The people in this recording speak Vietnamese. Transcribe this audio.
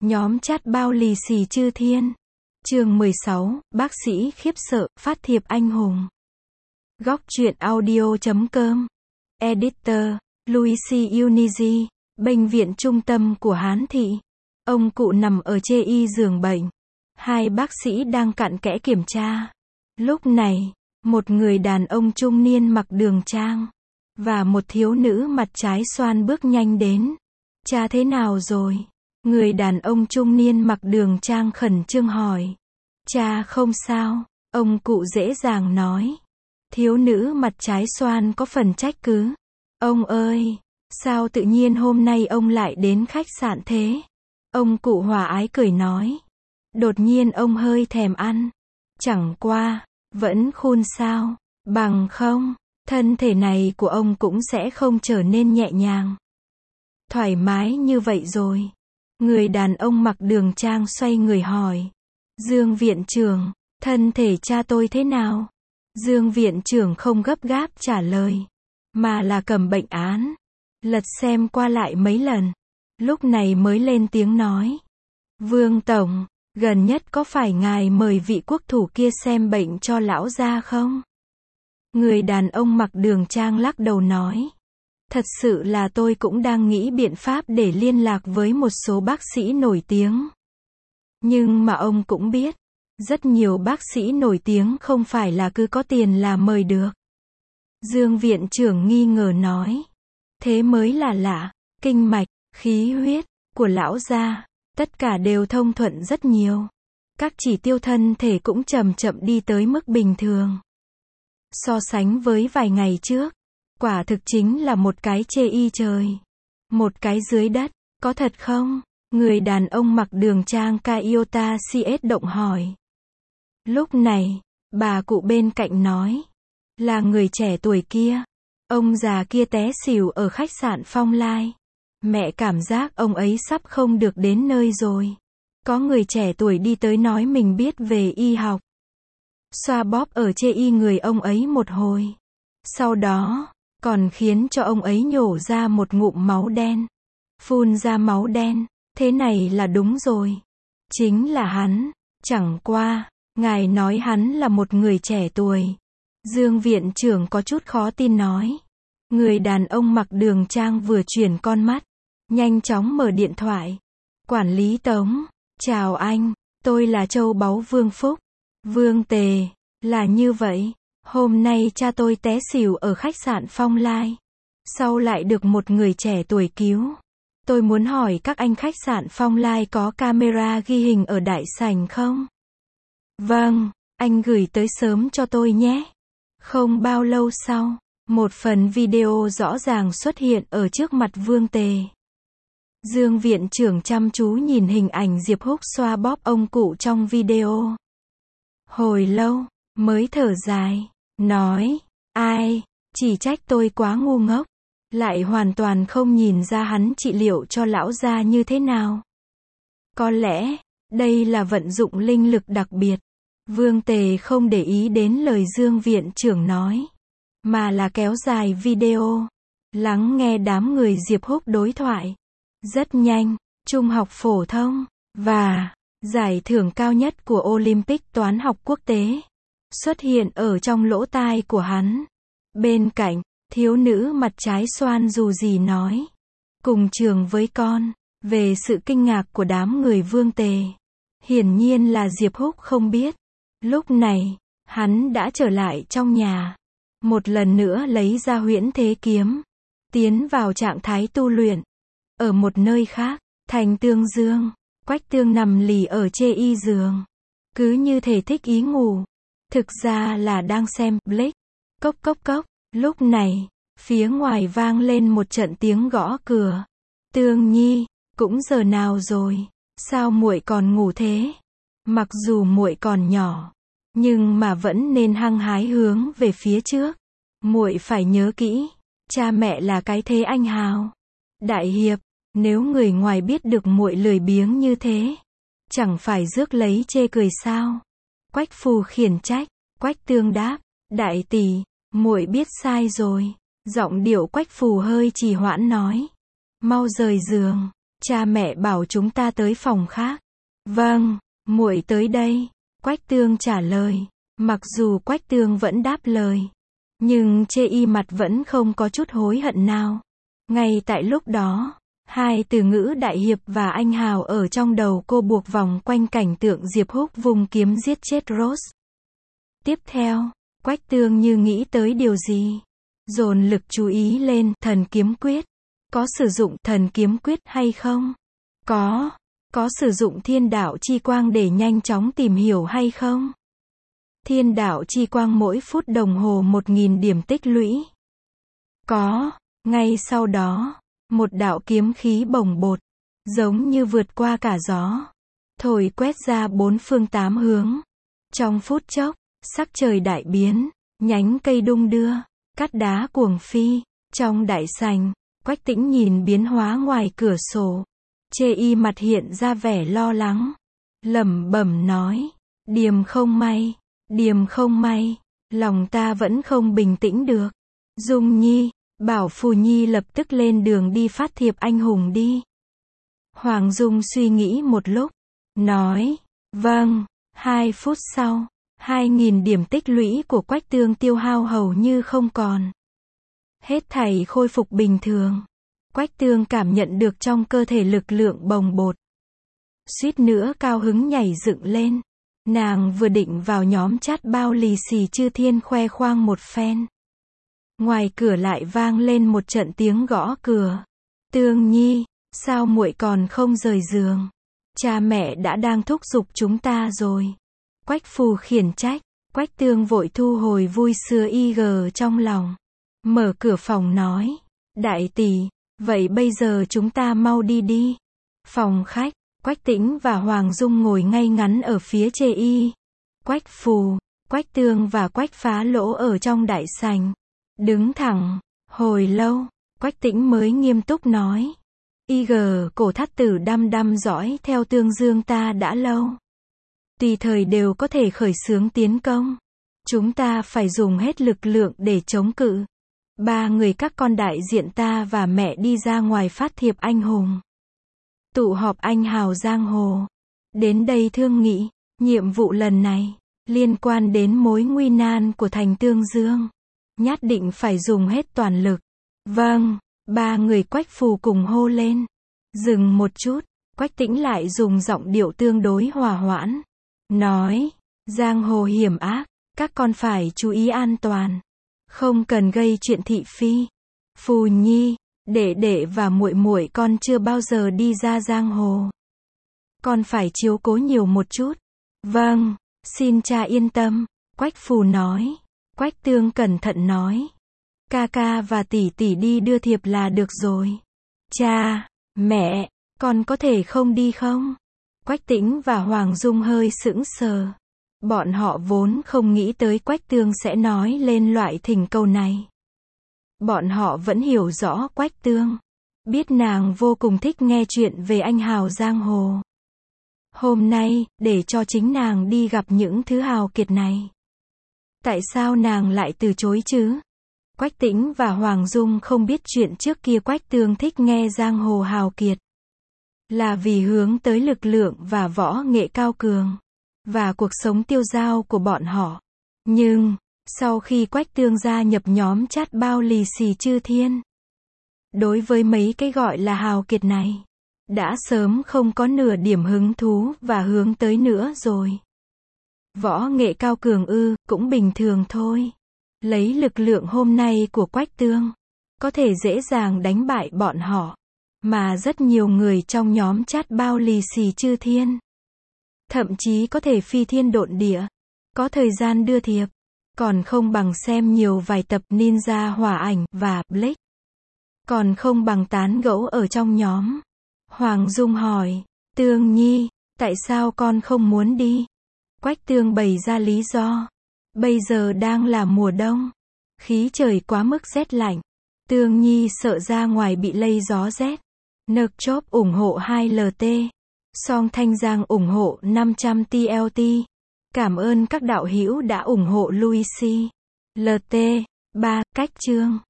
Nhóm chat bao lì xì chư thiên. Chương 16, bác sĩ khiếp sợ, phát thiệp anh hùng. Góc truyện audio.com. Editor, Luigi Unigi. Bệnh viện trung tâm của Hán Thị. Ông cụ nằm ở chê giường bệnh. Hai bác sĩ đang cặn kẽ kiểm tra. Lúc này, một người đàn ông trung niên mặc đường trang và một thiếu nữ mặt trái xoan bước nhanh đến. Cha thế nào rồi? Người đàn ông trung niên mặc đường trang khẩn trương hỏi. Cha không sao, ông cụ dễ dàng nói. Thiếu nữ mặt trái xoan có phần trách cứ. Ông ơi, sao tự nhiên hôm nay ông lại đến khách sạn thế? Ông cụ hòa ái cười nói. Đột nhiên ông hơi thèm ăn. Chẳng qua, vẫn khôn sao, bằng không, thân thể này của ông cũng sẽ không trở nên nhẹ nhàng, thoải mái như vậy rồi. Người đàn ông mặc đường trang xoay người hỏi. Dương viện trưởng, thân thể cha tôi thế nào? Dương viện trưởng không gấp gáp trả lời, mà là cầm bệnh án, lật xem qua lại mấy lần. Lúc này mới lên tiếng nói. Vương Tổng, gần nhất có phải ngài mời vị quốc thủ kia xem bệnh cho lão gia không? Người đàn ông mặc đường trang lắc đầu nói. Thật sự là tôi cũng đang nghĩ biện pháp để liên lạc với một số bác sĩ nổi tiếng. Nhưng mà ông cũng biết, rất nhiều bác sĩ nổi tiếng không phải là cứ có tiền là mời được. Dương viện trưởng nghi ngờ nói. Thế mới là lạ, kinh mạch, khí huyết của lão gia, tất cả đều thông thuận rất nhiều. Các chỉ tiêu thân thể cũng chậm chậm đi tới mức bình thường. So sánh với vài ngày trước, quả thực chính là một cái chê trời, một cái dưới đất, có thật không? Người đàn ông mặc đường trang Kaiota CS động hỏi. Lúc này, bà cụ bên cạnh nói. Là người trẻ tuổi kia. Ông già kia té xỉu ở khách sạn Phong Lai. Mẹ cảm giác ông ấy sắp không được đến nơi rồi. Có người trẻ tuổi đi tới nói mình biết về y học. Xoa bóp ở chê người ông ấy một hồi. Sau đó, còn khiến cho ông ấy nhổ ra một ngụm máu đen. Phun ra máu đen. Thế này là đúng rồi. Chính là hắn. Chẳng qua, ngài nói hắn là một người trẻ tuổi. Dương viện trưởng có chút khó tin nói. Người đàn ông mặc đường trang vừa chuyển con mắt, nhanh chóng mở điện thoại. Quản lý Tống, chào anh, tôi là Châu Báu Vương Phúc. Vương Tề, là như vậy, hôm nay cha tôi té xỉu ở khách sạn Phong Lai. Sau lại được một người trẻ tuổi cứu. Tôi muốn hỏi các anh khách sạn Phong Lai có camera ghi hình ở đại sảnh không? Vâng, anh gửi tới sớm cho tôi nhé. Không bao lâu sau, một phần video rõ ràng xuất hiện ở trước mặt Vương Tề. Dương viện trưởng chăm chú nhìn hình ảnh Diệp Húc xoa bóp ông cụ trong video. Hồi lâu, mới thở dài, nói, ai, chỉ trách tôi quá ngu ngốc, lại hoàn toàn không nhìn ra hắn trị liệu cho lão gia như thế nào. Có lẽ, đây là vận dụng linh lực đặc biệt. Vương Tề không để ý đến lời Dương viện trưởng nói, mà là kéo dài video, lắng nghe đám người Diệp Húc đối thoại. Rất nhanh, trung học phổ thông, và giải thưởng cao nhất của Olympic toán học quốc tế, xuất hiện ở trong lỗ tai của hắn. Bên cạnh, thiếu nữ mặt trái xoan dù gì nói, cùng trường với con, về sự kinh ngạc của đám người Vương Tề. Hiển nhiên là Diệp Húc không biết. Lúc này, hắn đã trở lại trong nhà. Một lần nữa lấy ra huyễn thế kiếm. Tiến vào trạng thái tu luyện. Ở một nơi khác, Thành Tương Dương, Quách Tương nằm lì ở chê giường. Cứ như thể thích ý ngủ. Thực ra là đang xem Blake. Cốc cốc cốc. Lúc này, phía ngoài vang lên một trận tiếng gõ cửa. Tương Nhi, cũng giờ nào rồi? Sao muội còn ngủ thế? Mặc dù muội còn nhỏ, nhưng mà vẫn nên hăng hái hướng về phía trước. Muội phải nhớ kỹ, cha mẹ là cái thế anh hào. Đại hiệp, nếu người ngoài biết được muội lười biếng như thế, chẳng phải rước lấy chê cười sao? Quách Phù khiển trách. Quách Tương đáp, đại tỷ, muội biết sai rồi. Giọng điệu Quách Phù hơi trì hoãn nói, mau rời giường, Cha mẹ bảo chúng ta tới phòng khác. Vâng, muội tới đây. Quách Tương trả lời. Mặc dù Quách Tương vẫn đáp lời, nhưng Chê Y mặt vẫn không có chút hối hận nào. Ngay tại lúc đó, hai từ ngữ đại hiệp và anh hào ở trong đầu cô buộc vòng quanh cảnh tượng Diệp Húc vùng kiếm giết chết Rose. Tiếp theo, Quách Tương như nghĩ tới điều gì, dồn lực chú ý lên thần kiếm quyết. Có sử dụng thần kiếm quyết hay không? Có sử dụng thiên đạo chi quang để nhanh chóng tìm hiểu hay không? Thiên đạo chi quang mỗi phút đồng hồ 1000 điểm tích lũy. Có. Ngay sau đó, một đạo kiếm khí bồng bột, giống như vượt qua cả gió, thổi quét ra bốn phương tám hướng. Trong phút chốc, sắc trời đại biến, nhánh cây đung đưa, cát đá cuồng phi. Trong đại sảnh, Quách Tĩnh nhìn biến hóa ngoài cửa sổ. Chê Y mặt hiện ra vẻ lo lắng, lẩm bẩm nói, điềm không may, lòng ta vẫn không bình tĩnh được. Dung Nhi, bảo Phù Nhi lập tức lên đường đi phát thiệp anh hùng đi. Hoàng Dung suy nghĩ một lúc, nói, vâng. 2 phút sau, 2000 điểm tích lũy của Quách Tương tiêu hao hầu như không còn. Hết thảy khôi phục bình thường. Quách Tương cảm nhận được trong cơ thể lực lượng bồng bột. Suýt nữa cao hứng nhảy dựng lên. Nàng vừa định vào nhóm chat bao lì xì chư thiên khoe khoang một phen. Ngoài cửa lại vang lên một trận tiếng gõ cửa. Tương Nhi, sao muội còn không rời giường? Cha mẹ đã đang thúc giục chúng ta rồi. Quách Phù khiển trách. Quách Tương vội thu hồi vui sướng trong lòng. Mở cửa phòng nói. Đại tỷ, vậy bây giờ chúng ta mau đi đi. Phòng khách, Quách Tĩnh và Hoàng Dung ngồi ngay ngắn ở phía Chê Y. Quách Phù, Quách Tương và Quách Phá Lỗ ở trong đại sảnh. Đứng thẳng, hồi lâu, Quách Tĩnh mới nghiêm túc nói. Cổ thắt tử đăm dõi theo Tương Dương ta đã lâu. Tùy thời đều có thể khởi xướng tiến công. Chúng ta phải dùng hết lực lượng để chống cự. 3 người các con đại diện ta và mẹ đi ra ngoài phát thiệp anh hùng. Tụ họp anh hào giang hồ. Đến đây thương nghị, nhiệm vụ lần này, liên quan đến mối nguy nan của thành Tương Dương. Nhất định phải dùng hết toàn lực. Vâng, 3 người Quách Phù cùng hô lên. Dừng một chút, Quách Tĩnh lại dùng giọng điệu tương đối hòa hoãn. Nói, giang hồ hiểm ác, các con phải chú ý an toàn. Không cần gây chuyện thị phi. Phù Nhi, đệ và muội con chưa bao giờ đi ra giang hồ. Con phải chiếu cố nhiều một chút. Vâng, xin cha yên tâm, Quách Phù nói. Quách Tương cẩn thận nói. Ca và tỷ đi đưa thiệp là được rồi. Cha, mẹ, con có thể không đi không? Quách Tĩnh và Hoàng Dung hơi sững sờ. Bọn họ vốn không nghĩ tới Quách Tương sẽ nói lên loại thỉnh cầu này. Bọn họ vẫn hiểu rõ Quách Tương. Biết nàng vô cùng thích nghe chuyện về anh hào giang hồ. Hôm nay, để cho chính nàng đi gặp những thứ hào kiệt này. Tại sao nàng lại từ chối chứ? Quách Tĩnh và Hoàng Dung không biết chuyện trước kia Quách Tương thích nghe giang hồ hào kiệt. Là vì hướng tới lực lượng và võ nghệ cao cường. Và cuộc sống tiêu dao của bọn họ. Nhưng, sau khi Quách Tương gia nhập nhóm chat bao lì xì chư thiên. Đối với mấy cái gọi là hào kiệt này. Đã sớm không có nửa điểm hứng thú và hướng tới nữa rồi. Võ nghệ cao cường cũng bình thường thôi. Lấy lực lượng hôm nay của Quách Tương. Có thể dễ dàng đánh bại bọn họ. Mà rất nhiều người trong nhóm chat bao lì xì chư thiên. Thậm chí có thể phi thiên độn địa. Có thời gian đưa thiệp. Còn không bằng xem nhiều vài tập Ninja Hỏa Ảnh và Blake. Còn không bằng tán gẫu ở trong nhóm. Hoàng Dung hỏi. Tương Nhi, tại sao con không muốn đi? Quách Tương bày ra lý do. Bây giờ đang là mùa đông. Khí trời quá mức rét lạnh. Tương Nhi sợ ra ngoài bị lây gió rét. Nực chốp ủng hộ 2LT. Song Thanh Giang ủng hộ 500 TLT. Cảm ơn các đạo hữu đã ủng hộ Lucy. LT. 3. Cách chương